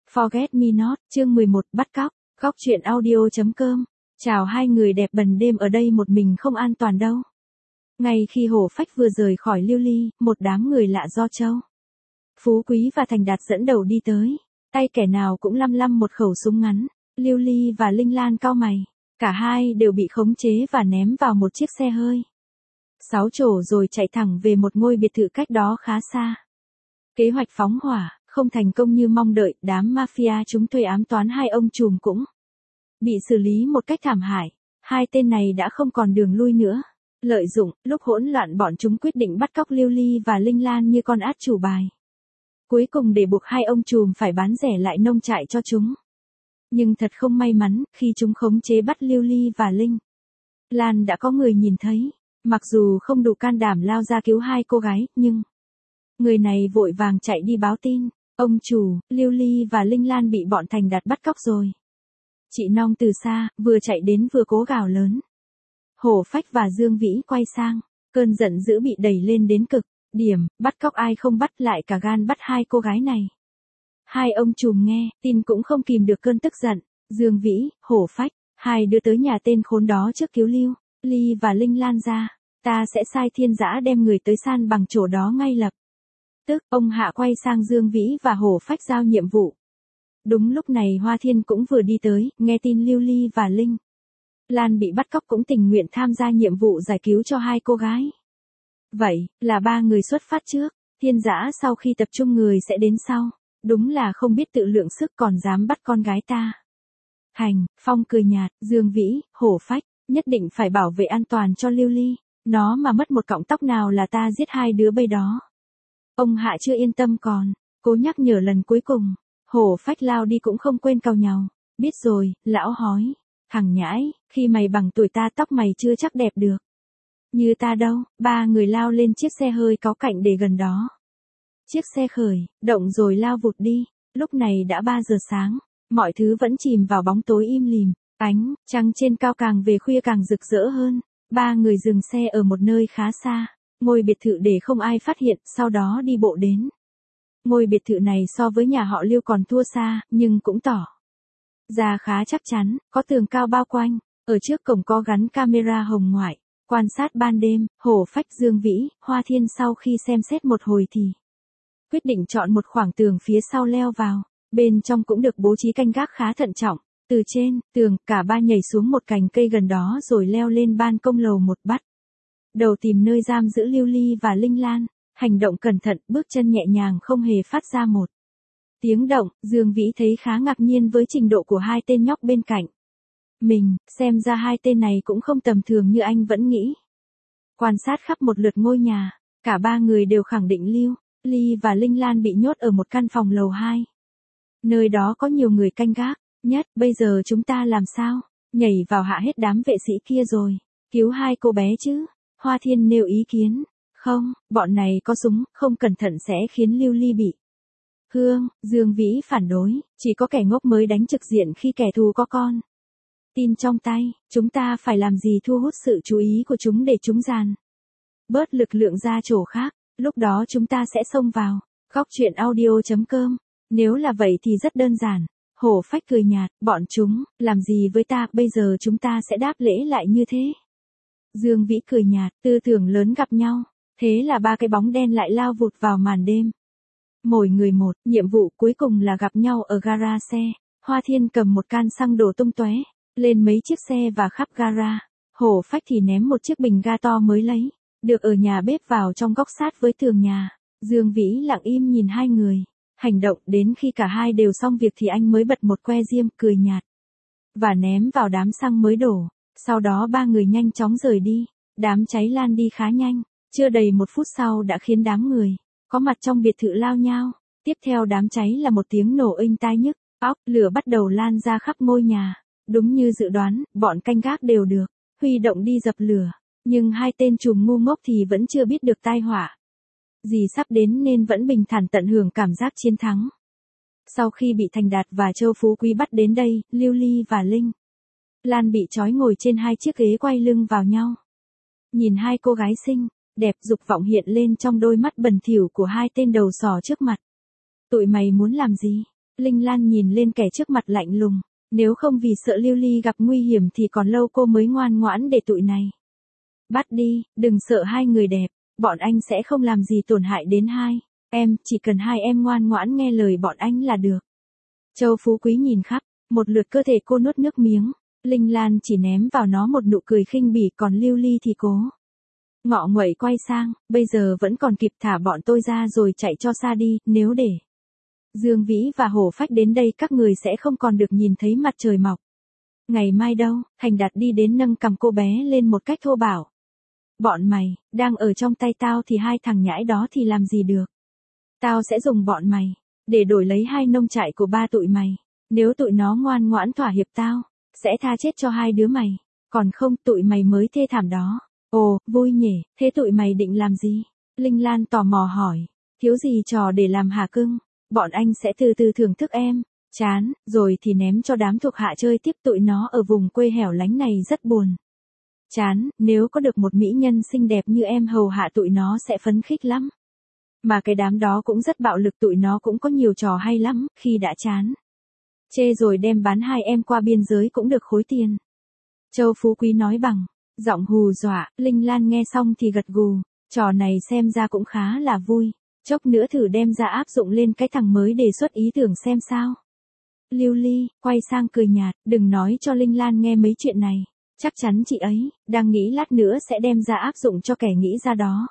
Forget Me Not, chương 11, bắt cóc, góc truyện audio.com. Chào hai người đẹp bần đêm ở đây một mình không an toàn đâu. Ngay khi Hổ Phách vừa rời khỏi Lưu Ly, một đám người lạ do Châu, Phú Quý và Thành Đạt dẫn đầu đi tới. Tay kẻ nào cũng lăm lăm một khẩu súng ngắn. Lưu Ly và Linh Lan cau mày. Cả hai đều bị khống chế và ném vào một chiếc xe hơi 6 chỗ rồi chạy thẳng về một ngôi biệt thự cách đó khá xa. Kế hoạch phóng hỏa không thành công như mong đợi, đám mafia chúng thuê ám toán hai ông trùm cũng bị xử lý một cách thảm hại. Hai tên này đã không còn đường lui nữa. Lợi dụng lúc hỗn loạn, bọn chúng quyết định bắt cóc Lưu Ly và Linh Lan như con át chủ bài. Cuối cùng để buộc hai ông trùm phải bán rẻ lại nông trại cho chúng. Nhưng thật không may mắn, khi chúng khống chế bắt Lưu Ly và Linh Lan đã có người nhìn thấy. Mặc dù không đủ can đảm lao ra cứu hai cô gái, nhưng người này vội vàng chạy đi báo tin. Ông chủ, Lưu Ly và Linh Lan bị bọn Thành Đạt bắt cóc rồi. Chị Nong từ xa, vừa chạy đến vừa cố gào lớn. Hổ Phách và Dương Vĩ quay sang. Cơn giận dữ bị đẩy lên đến cực điểm, bắt cóc ai không bắt, lại cả gan bắt hai cô gái này. Hai ông trùm nghe tin cũng không kìm được cơn tức giận. Dương Vĩ, Hổ Phách, hai đứa tới nhà tên khốn đó trước cứu Lưu Ly và Linh Lan ra. Ta sẽ sai Thiên Dã đem người tới san bằng chỗ đó ngay lập tức. Ông Hạ quay sang Dương Vĩ và Hổ Phách giao nhiệm vụ. Đúng lúc này Hoa Thiên cũng vừa đi tới, nghe tin Lưu Ly và Linh Lan bị bắt cóc cũng tình nguyện tham gia nhiệm vụ giải cứu cho hai cô gái. Vậy là ba người xuất phát trước, Thiên Dã sau khi tập trung người sẽ đến sau. Đúng là không biết tự lượng sức còn dám bắt con gái ta. Thành Phong cười nhạt, Dương Vĩ, Hổ Phách, nhất định phải bảo vệ an toàn cho Lưu Ly. Nó mà mất một cọng tóc nào là ta giết hai đứa bây đó. Ông Hạ chưa yên tâm còn cố nhắc nhở lần cuối cùng. Hổ Phách lao đi cũng không quên cau nhàu. Biết rồi, lão hói. Thằng nhãi, khi mày bằng tuổi ta tóc mày chưa chắc đẹp được như ta đâu. Ba người lao lên chiếc xe hơi cáu cạnh để gần đó. Chiếc xe khởi động rồi lao vụt đi. Lúc này đã 3 giờ sáng. Mọi thứ vẫn chìm vào bóng tối im lìm. Ánh trăng trên cao càng về khuya càng rực rỡ hơn. Ba người dừng xe ở một nơi khá xa. Ngôi biệt thự để không ai phát hiện, sau đó đi bộ đến. Ngôi biệt thự này so với nhà họ Lưu còn thua xa, nhưng cũng tỏ ra khá chắc chắn, có tường cao bao quanh. Ở trước cổng có gắn camera hồng ngoại. Quan sát ban đêm, Hổ Phách, Dương Vĩ, Hoa Thiên sau khi xem xét một hồi thì quyết định chọn một khoảng tường phía sau leo vào. Bên trong cũng được bố trí canh gác khá thận trọng. Từ trên tường, cả ba nhảy xuống một cành cây gần đó rồi leo lên ban công lầu một, bắt đầu tìm nơi giam giữ Lưu Ly và Linh Lan. Hành động cẩn thận, bước chân nhẹ nhàng không hề phát ra một tiếng động. Dương Vĩ thấy khá ngạc nhiên với trình độ của hai tên nhóc bên cạnh mình, xem ra hai tên này cũng không tầm thường như anh vẫn nghĩ. Quan sát khắp một lượt ngôi nhà, cả ba người đều khẳng định Lưu Ly và Linh Lan bị nhốt ở một căn phòng lầu 2. Nơi đó có nhiều người canh gác. Nhất, bây giờ chúng ta làm sao? Nhảy vào hạ hết đám vệ sĩ kia rồi cứu hai cô bé chứ? Hoa Thiên nêu ý kiến. Không, bọn này có súng, không cẩn thận sẽ khiến Lưu Ly bị thương. Dương Vĩ phản đối, chỉ có kẻ ngốc mới đánh trực diện khi kẻ thù có con tin trong tay. Chúng ta phải làm gì thu hút sự chú ý của chúng để chúng dàn bớt lực lượng ra chỗ khác. Lúc đó chúng ta sẽ xông vào. Góc truyện audio.com. Nếu là vậy thì rất đơn giản. Hổ Phách cười nhạt, bọn chúng làm gì với ta, bây giờ chúng ta sẽ đáp lễ lại như thế. Dương Vĩ cười nhạt, tư tưởng lớn gặp nhau. Thế là ba cái bóng đen lại lao vụt vào màn đêm. Mỗi người một, nhiệm vụ cuối cùng là gặp nhau ở gara xe. Hoa Thiên cầm một can xăng đổ tung tóe lên mấy chiếc xe và khắp gara. Hổ Phách thì ném một chiếc bình ga to mới lấy được ở nhà bếp vào trong góc sát với tường nhà. Dương Vĩ lặng im nhìn hai người hành động, đến khi cả hai đều xong việc thì anh mới bật một que diêm, cười nhạt và ném vào đám xăng mới đổ. Sau đó ba người nhanh chóng rời đi. Đám cháy lan đi khá nhanh, chưa đầy 1 phút sau đã khiến đám người có mặt trong biệt thự lao nhao. Tiếp theo đám cháy là một tiếng nổ inh tai nhức óc, lửa bắt đầu lan ra khắp ngôi nhà. Đúng như dự đoán, bọn canh gác đều được huy động đi dập lửa, nhưng hai tên trùm ngu ngốc thì vẫn chưa biết được tai họa gì sắp đến nên vẫn bình thản tận hưởng cảm giác chiến thắng. Sau khi bị Thành Đạt và Châu Phú Quý bắt đến đây, Lưu Ly và Linh Lan bị trói ngồi trên hai chiếc ghế quay lưng vào nhau. Nhìn hai cô gái xinh đẹp, dục vọng hiện lên trong đôi mắt bẩn thỉu của hai tên đầu sỏ trước mặt. Tụi mày muốn làm gì? Linh Lan nhìn lên kẻ trước mặt lạnh lùng. Nếu không vì sợ Lưu Ly gặp nguy hiểm thì còn lâu cô mới ngoan ngoãn để tụi này. Bắt đi, đừng sợ hai người đẹp, bọn anh sẽ không làm gì tổn hại đến hai. Em, chỉ cần hai em ngoan ngoãn nghe lời bọn anh là được. Châu Phú Quý nhìn khắp, một lượt cơ thể cô nuốt nước miếng. Linh Lan chỉ ném vào nó một nụ cười khinh bỉ, còn Lưu Ly thì cố ngọ nguậy quay sang, bây giờ vẫn còn kịp, thả bọn tôi ra rồi chạy cho xa đi, nếu để Dương Vĩ và Hổ Phách đến đây các người sẽ không còn được nhìn thấy mặt trời mọc. Ngày mai đâu, Thành Đạt đi đến nâng cầm cô bé lên một cách thô bạo. Bọn mày, đang ở trong tay tao thì hai thằng nhãi đó thì làm gì được. Tao sẽ dùng bọn mày, để đổi lấy hai nông trại của ba tụi mày. Nếu tụi nó ngoan ngoãn thỏa hiệp tao, sẽ tha chết cho hai đứa mày. Còn không, tụi mày mới thê thảm đó. Ồ, vui nhỉ, thế tụi mày định làm gì? Linh Lan tò mò hỏi. Thiếu gì trò để làm hả cưng? Bọn anh sẽ từ từ thưởng thức em. Chán, rồi thì ném cho đám thuộc hạ chơi tiếp, tụi nó ở vùng quê hẻo lánh này rất buồn. Chán, nếu có được một mỹ nhân xinh đẹp như em hầu hạ tụi nó sẽ phấn khích lắm. Mà cái đám đó cũng rất bạo lực, tụi nó cũng có nhiều trò hay lắm, khi đã chán chê rồi đem bán hai em qua biên giới cũng được khối tiền. Châu Phú Quý nói bằng giọng hù dọa. Linh Lan nghe xong thì gật gù, trò này xem ra cũng khá là vui. Chốc nữa thử đem ra áp dụng lên cái thằng mới đề xuất ý tưởng xem sao. Lưu Ly quay sang cười nhạt, đừng nói cho Linh Lan nghe mấy chuyện này. Chắc chắn chị ấy đang nghĩ lát nữa sẽ đem ra áp dụng cho kẻ nghĩ ra đó.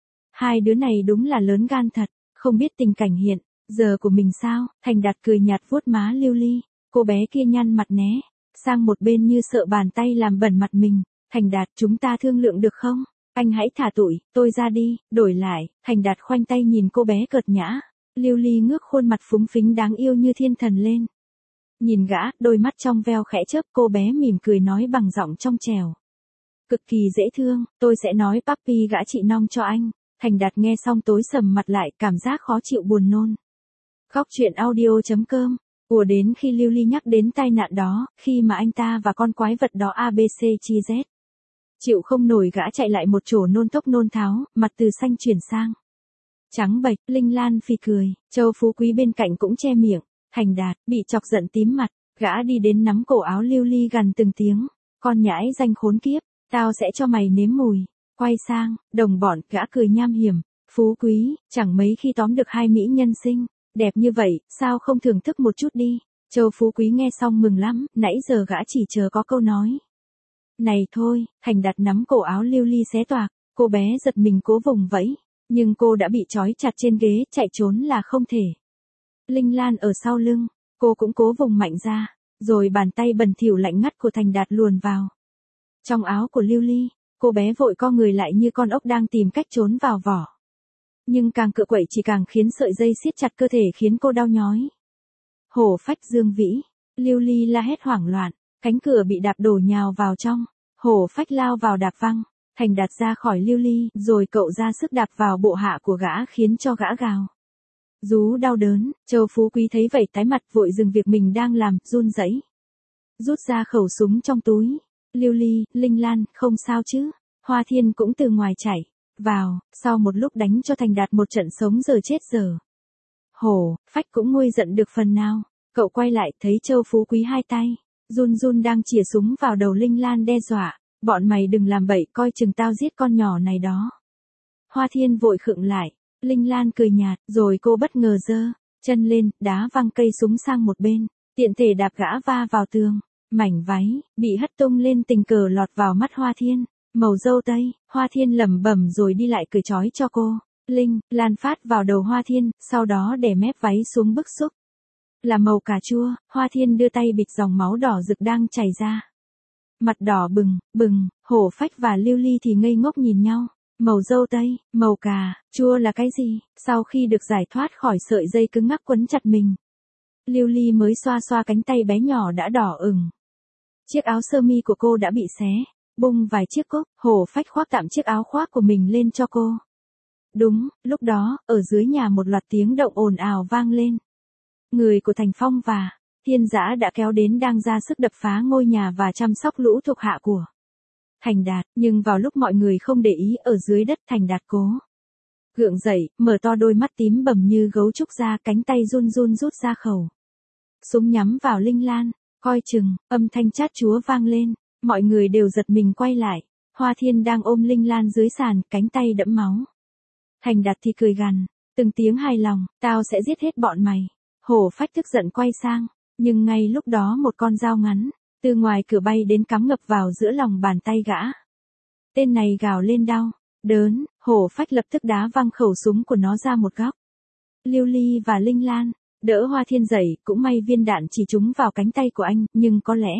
Hai đứa này đúng là lớn gan thật, không biết tình cảnh hiện giờ của mình sao. Thành Đạt cười nhạt vuốt má Lưu Ly, cô bé kia nhăn mặt né sang một bên như sợ bàn tay làm bẩn mặt mình. Thành Đạt, chúng ta thương lượng được không? Anh hãy thả tụi tôi ra đi, đổi lại. Thành Đạt khoanh tay nhìn cô bé cợt nhã. Lưu Ly ngước khuôn mặt phúng phính đáng yêu như thiên thần lên. Nhìn gã, đôi mắt trong veo khẽ chớp, cô bé mỉm cười nói bằng giọng trong trẻo. Cực kỳ dễ thương, tôi sẽ nói papi gã chị nong cho anh. Thành Đạt nghe xong tối sầm mặt lại, cảm giác khó chịu buồn nôn. Khóc chuyện audio.com. Ùa đến khi Lưu Ly nhắc đến tai nạn đó, khi mà anh ta và con quái vật đó ABC chi Z. Chịu không nổi, gã chạy lại một chỗ nôn tốc nôn tháo, mặt từ xanh chuyển sang trắng bệch. Linh Lan phì cười, Châu Phú Quý bên cạnh cũng che miệng. Thành Đạt bị chọc giận tím mặt, gã đi đến nắm cổ áo Lưu Ly gằn từng tiếng. Con nhãi danh khốn kiếp, tao sẽ cho mày nếm mùi. Quay sang, đồng bọn, gã cười nham hiểm. Phú Quý, chẳng mấy khi tóm được hai mỹ nhân xinh đẹp như vậy, sao không thưởng thức một chút đi. Châu Phú Quý nghe xong mừng lắm, nãy giờ gã chỉ chờ có câu nói này thôi. Thành Đạt nắm cổ áo Lưu Ly xé toạc, cô bé giật mình cố vùng vẫy, nhưng cô đã bị trói chặt trên ghế, chạy trốn là không thể. Linh Lan ở sau lưng, cô cũng cố vùng mạnh ra, rồi bàn tay bẩn thỉu lạnh ngắt của Thành Đạt luồn vào trong áo của Lưu Ly. Cô bé vội co người lại như con ốc đang tìm cách trốn vào vỏ. Nhưng càng cựa quậy chỉ càng khiến sợi dây siết chặt cơ thể, khiến cô đau nhói. Hổ Phách, Dương Vĩ, Lưu Ly la hét hoảng loạn, cánh cửa bị đạp đổ nhào vào trong. Hổ Phách lao vào đạp văng Thành Đạt ra khỏi Lưu Ly, rồi cậu ra sức đạp vào bộ hạ của gã khiến cho gã gào rú đau đớn. Châu Phú Quý thấy vậy tái mặt, vội dừng việc mình đang làm, run rẩy rút ra khẩu súng trong túi. Lưu Ly, Linh Lan, không sao chứ? Hoa Thiên cũng từ ngoài chạy vào, sau một lúc đánh cho Thành Đạt một trận sống giờ chết giờ. Hổ Phách cũng nguôi giận được phần nào, cậu quay lại thấy Châu Phú Quý hai tay run run đang chĩa súng vào đầu Linh Lan đe dọa, bọn mày đừng làm bậy, coi chừng tao giết con nhỏ này đó. Hoa Thiên vội khựng lại, Linh Lan cười nhạt, rồi cô bất ngờ giơ chân lên, đá văng cây súng sang một bên, tiện thể đạp gã va vào tường. Mảnh váy bị hất tung lên tình cờ lọt vào mắt Hoa Thiên, màu dâu tây. Hoa Thiên lẩm bẩm rồi đi lại cười chói cho cô. Linh Lan phát vào đầu Hoa Thiên, sau đó để mép váy xuống bức xúc là màu cà chua. Hoa Thiên đưa tay bịt dòng máu đỏ rực đang chảy ra, mặt đỏ bừng. Hổ Phách và Lưu Ly thì ngây ngốc nhìn nhau. Màu dâu tây, màu cà chua là cái gì? Sau khi được giải thoát khỏi sợi dây cứng ngắc quấn chặt mình, Lưu Ly mới xoa xoa cánh tay bé nhỏ đã đỏ ửng. Chiếc áo sơ mi của cô đã bị xé bung vài chiếc cúc. Hổ Phách khoác tạm chiếc áo khoác của mình lên cho cô. Đúng lúc đó, ở dưới nhà một loạt tiếng động ồn ào vang lên. Người của Thành Phong và Thiên Dã đã kéo đến, đang ra sức đập phá ngôi nhà và chăm sóc lũ thuộc hạ của Thành Đạt. Nhưng vào lúc mọi người không để ý, ở dưới đất Thành Đạt cố gượng dậy, mở to đôi mắt tím bầm như gấu trúc ra, cánh tay run run rút ra khẩu Súng nhắm vào Linh Lan, coi chừng, âm thanh chát chúa vang lên, mọi người đều giật mình quay lại. Hoa Thiên đang ôm Linh Lan dưới sàn, cánh tay đẫm máu. Thành Đạt thì cười gằn, từng tiếng hài lòng, tao sẽ giết hết bọn mày. Hổ Phách tức giận quay sang, nhưng ngay lúc đó một con dao ngắn, từ ngoài cửa bay đến cắm ngập vào giữa lòng bàn tay gã. Tên này gào lên đau, đớn, Hổ Phách lập tức đá văng khẩu súng của nó ra một góc. Lưu Ly và Linh Lan đỡ Hoa Thiên dậy, cũng may viên đạn chỉ trúng vào cánh tay của anh, nhưng có lẽ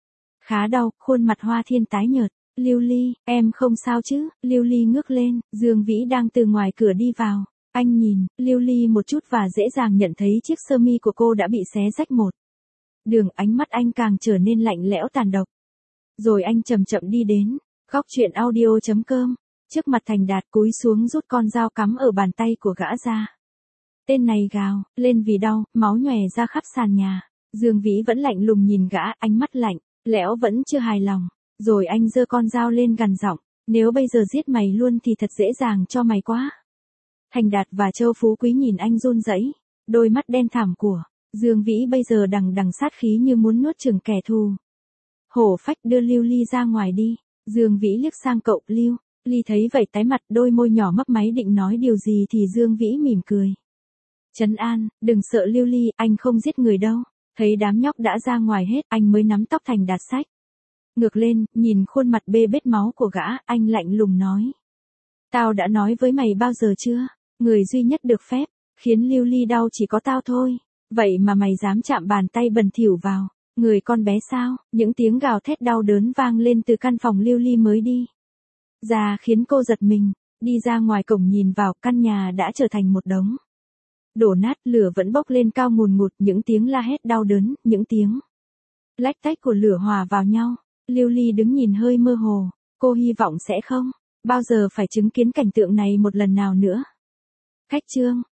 khá đau, khuôn mặt Hoa Thiên tái nhợt. Lưu Ly, em không sao chứ? Lưu Ly ngước lên, Dương Vĩ đang từ ngoài cửa đi vào. Anh nhìn, Lưu Ly một chút và dễ dàng nhận thấy chiếc sơ mi của cô đã bị xé rách một đường, ánh mắt anh càng trở nên lạnh lẽo tàn độc. Rồi anh chậm chậm đi đến, góc chuyện audio.com, trước mặt Thành Đạt cúi xuống rút con dao cắm ở bàn tay của gã ra. Tên này gào lên vì đau, máu nhòe ra khắp sàn nhà. Dương Vĩ vẫn lạnh lùng nhìn gã, ánh mắt lạnh lẽo vẫn chưa hài lòng. Rồi anh giơ con dao lên gằn giọng, nếu bây giờ giết mày luôn thì thật dễ dàng cho mày quá. Thành Đạt và Châu Phú Quý nhìn anh run rẩy, đôi mắt đen thẳm của Dương Vĩ bây giờ đằng đằng sát khí như muốn nuốt chửng kẻ thù. Hổ Phách đưa Lưu Ly ra ngoài đi. Dương Vĩ liếc sang cậu Lưu Ly thấy vậy tái mặt, đôi môi nhỏ mấp máy định nói điều gì thì Dương Vĩ mỉm cười. Trấn an, đừng sợ Lưu Ly, anh không giết người đâu. Thấy đám nhóc đã ra ngoài hết, anh mới nắm tóc Thành Đạt xách ngược lên, nhìn khuôn mặt bê bết máu của gã, anh lạnh lùng nói. Tao đã nói với mày bao giờ chưa? Người duy nhất được phép khiến Lưu Ly đau chỉ có tao thôi. Vậy mà mày dám chạm bàn tay bẩn thỉu vào người con bé sao? Những tiếng gào thét đau đớn vang lên từ căn phòng Lưu Ly mới đi ra khiến cô giật mình. Đi ra ngoài cổng nhìn vào, căn nhà đã trở thành một đống đổ nát, lửa vẫn bốc lên cao ngùn ngụt, những tiếng la hét đau đớn, những tiếng lách tách của lửa hòa vào nhau. Lưu Ly đứng nhìn hơi mơ hồ, cô hy vọng sẽ không bao giờ phải chứng kiến cảnh tượng này một lần nào nữa. Khách chương